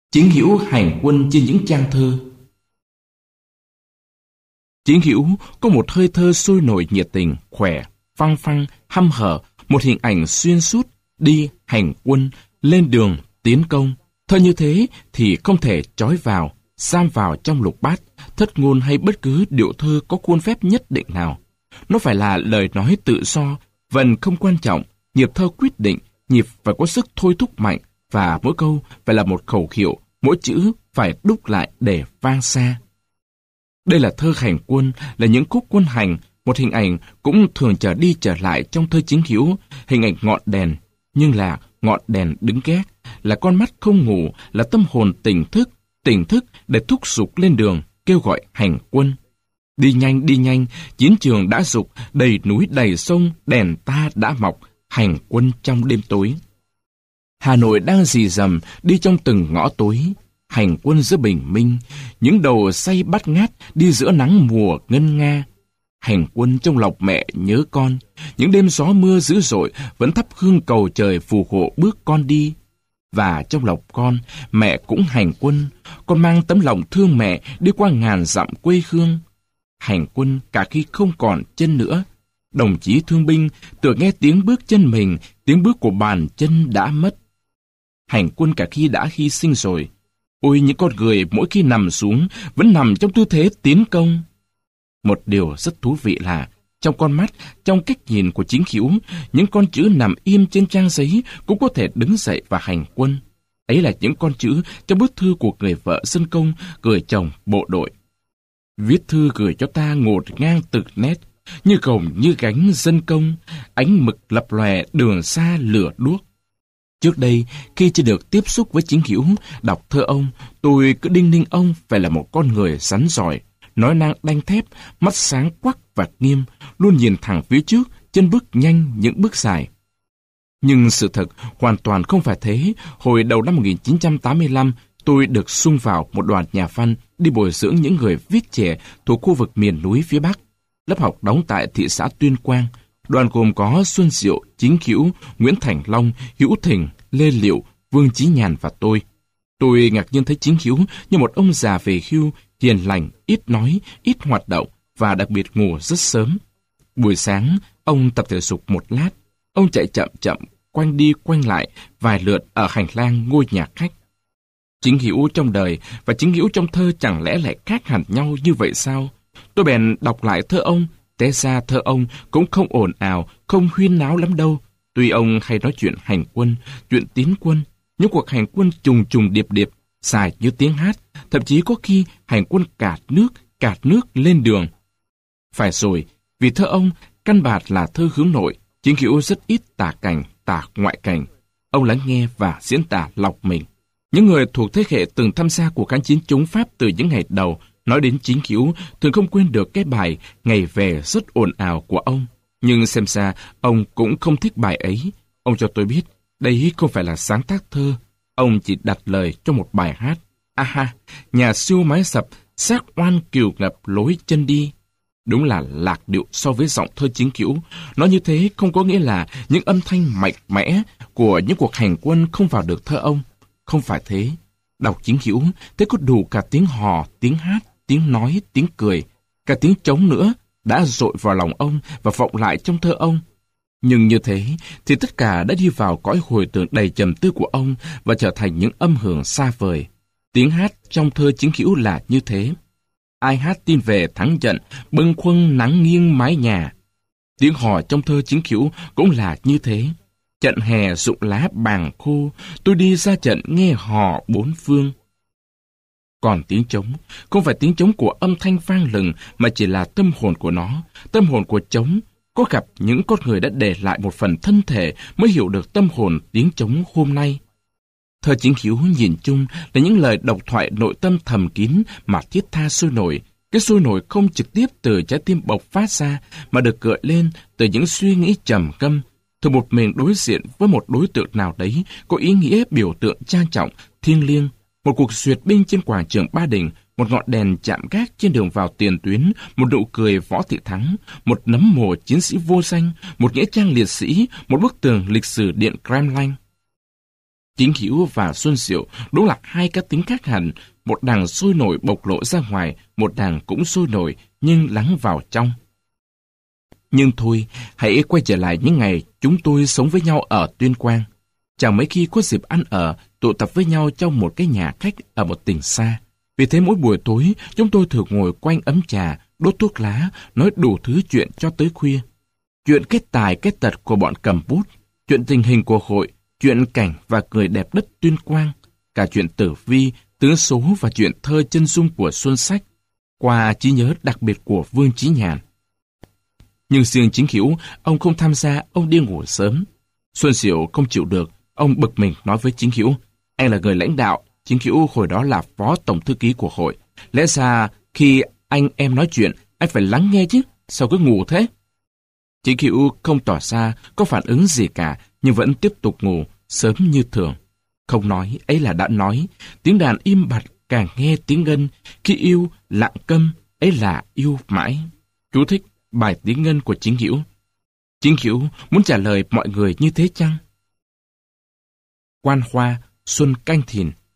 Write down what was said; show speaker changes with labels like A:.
A: Chiến hữu hành quân trên những trang thơ. Chiến hữu có một hơi thơ sôi nổi nhiệt tình, khỏe, phăng phăng, hăm hở, một hình ảnh xuyên suốt, đi hành quân, lên đường, tiến công. Thơ như thế thì không thể trói vào, giam vào trong lục bát, thất ngôn hay bất cứ điệu thơ có khuôn phép nhất định nào. Nó phải là lời nói tự do, vần không quan trọng, nhịp thơ quyết định, nhịp phải có sức thôi thúc mạnh, và mỗi câu phải là một khẩu hiệu, mỗi chữ phải đúc lại để vang xa. Đây là thơ hành quân, là những khúc quân hành, một hình ảnh cũng thường trở đi trở lại trong thơ Chính Hữu, hình ảnh ngọn đèn, nhưng là ngọn đèn đứng gác, là con mắt không ngủ, là tâm hồn tỉnh thức để thúc giục lên đường, kêu gọi hành quân. Đi nhanh, chiến trường đã rục, đầy núi đầy sông, đèn ta đã mọc, hành quân trong đêm tối. Hà Nội đang rì rầm đi trong từng ngõ tối, hành quân giữa bình minh, những đầu say bắt ngát đi giữa nắng mùa ngân nga. Hành quân trong lòng mẹ nhớ con, những đêm gió mưa dữ dội vẫn thắp hương cầu trời phù hộ bước con đi. Và trong lòng con, mẹ cũng hành quân, con mang tấm lòng thương mẹ đi qua ngàn dặm quê hương. Hành quân cả khi không còn chân nữa, đồng chí thương binh tựa nghe tiếng bước chân mình, tiếng bước của bàn chân đã mất. Hành quân cả khi đã hy sinh rồi. Ôi, những con người mỗi khi nằm xuống vẫn nằm trong tư thế tiến công. Một điều rất thú vị là trong con mắt, trong cách nhìn của Chính Hữu, những con chữ nằm im trên trang giấy cũng có thể đứng dậy và hành quân. Ấy là những con chữ trong bức thư của người vợ dân công gửi chồng bộ đội. Viết thư gửi cho ta ngột ngang từng nét, như gồng như gánh dân công, ánh mực lập lòe đường xa lửa đuốc. Trước đây, khi chưa được tiếp xúc với Chính Hữu, đọc thơ ông, tôi cứ đinh ninh ông phải là một con người rắn giỏi, nói năng đanh thép, mắt sáng quắc và nghiêm, luôn nhìn thẳng phía trước, chân bước nhanh những bước dài. Nhưng sự thật hoàn toàn không phải thế. Hồi đầu năm 1985, tôi được xung vào một đoàn nhà văn đi bồi dưỡng những người viết trẻ thuộc khu vực miền núi phía Bắc. Lớp học đóng tại thị xã Tuyên Quang. Đoàn gồm có Xuân Diệu, Chính Hữu, Nguyễn Thành Long, Hữu Thình, Lê Liệu, Vương Chí Nhàn và tôi. Tôi ngạc nhiên thấy Chính Hữu như một ông già về hưu, hiền lành, ít nói, ít hoạt động và đặc biệt ngủ rất sớm. Buổi sáng, ông tập thể dục một lát. Ông chạy chậm chậm, quanh đi quanh lại vài lượt ở hành lang ngôi nhà khách. Chính Hữu trong đời và Chính Hữu trong thơ chẳng lẽ lại khác hẳn nhau như vậy sao? Tôi bèn đọc lại thơ ông. Té ra thơ ông cũng không ồn ào, không huyên náo lắm đâu. Tuy ông hay nói chuyện hành quân, chuyện tiến quân, những cuộc hành quân trùng trùng điệp điệp, dài như tiếng hát, thậm chí có khi hành quân cạt nước lên đường. Phải rồi, vì thơ ông căn bản là thơ hướng nội, Chính Hữu rất ít tả cảnh, tả ngoại cảnh. Ông lắng nghe và diễn tả lọc mình. Những người thuộc thế hệ từng tham gia cuộc kháng chiến chống Pháp từ những ngày đầu, nói đến Chính Hữu thường không quên được cái bài Ngày về rất ồn ào của ông. Nhưng xem ra, ông cũng không thích bài ấy. Ông cho tôi biết, đây không phải là sáng tác thơ. Ông chỉ đặt lời cho một bài hát. Ha, nhà siêu mái sập, xác oan kiều ngập lối chân đi. Đúng là lạc điệu so với giọng thơ Chính Hữu. Nói như thế không có nghĩa là những âm thanh mạnh mẽ của những cuộc hành quân không vào được thơ ông. Không phải thế. Đọc Chính Hữu, thế có đủ cả tiếng hò, tiếng hát, tiếng nói, tiếng cười, cả tiếng trống nữa đã dội vào lòng ông và vọng lại trong thơ ông. Nhưng như thế thì tất cả đã đi vào cõi hồi tưởng đầy trầm tư của ông và trở thành những âm hưởng xa vời. Tiếng hát trong thơ Chính Hữu là như thế. Ai hát tin về thắng trận, bâng khuâng nắng nghiêng mái nhà. Tiếng hò trong thơ Chính Hữu cũng là như thế. Trận hè rụng lá bàng khô, tôi đi ra trận nghe hò bốn phương. Còn tiếng trống, không phải tiếng trống của âm thanh vang lừng mà chỉ là tâm hồn của nó. Tâm hồn của trống, có gặp những con người đã để lại một phần thân thể mới hiểu được tâm hồn tiếng trống hôm nay. Thơ Chính Hữu nhìn chung là những lời độc thoại nội tâm thầm kín mà thiết tha sôi nổi. Cái sôi nổi không trực tiếp từ trái tim bộc phát ra mà được gợi lên từ những suy nghĩ trầm ngâm, thường một mình đối diện với một đối tượng nào đấy có ý nghĩa biểu tượng trang trọng, thiêng liêng. Một cuộc duyệt binh trên quảng trường Ba Đình, một ngọn đèn chạm gác trên đường vào tiền tuyến, một nụ cười Võ Thị Thắng, một nấm mồ chiến sĩ vô danh, một nghĩa trang liệt sĩ, một bức tường lịch sử điện Kremlin. Chính Hữu và Xuân Diệu đúng là hai cá tính khác hẳn, một đằng sôi nổi bộc lộ ra ngoài, một đằng cũng sôi nổi nhưng lắng vào trong. Nhưng thôi, hãy quay trở lại những ngày chúng tôi sống với nhau ở Tuyên Quang. Chẳng mấy khi có dịp ăn ở, tụ tập với nhau trong một cái nhà khách ở một tỉnh xa. Vì thế mỗi buổi tối, chúng tôi thường ngồi quanh ấm trà, đốt thuốc lá, nói đủ thứ chuyện cho tới khuya. Chuyện kết tài kết tật của bọn cầm bút, chuyện tình hình của hội, chuyện cảnh và người đẹp đất Tuyên Quang, cả chuyện tử vi, tướng số và chuyện thơ chân dung của Xuân Sách, qua trí nhớ đặc biệt của Vương Chí Nhàn. Nhưng riêng Chính Hữu, ông không tham gia, ông đi ngủ sớm. Xuân Diệu không chịu được, ông bực mình nói với Chính Hữu, anh là người lãnh đạo, Chính Hữu hồi đó là phó tổng thư ký của hội. Lẽ ra khi anh em nói chuyện, anh phải lắng nghe chứ, sao cứ ngủ thế? Chính Hữu không tỏ ra có phản ứng gì cả, nhưng vẫn tiếp tục ngủ, sớm như thường. Không nói, ấy là đã nói, tiếng đàn im bặt càng nghe tiếng ngân, khi yêu, lặng câm, ấy là yêu mãi. Chú thích bài tiếng ngân của Chính Hữu. Chính Hữu muốn trả lời mọi người như thế chăng? Quan Hoa, Xuân Canh Thìn,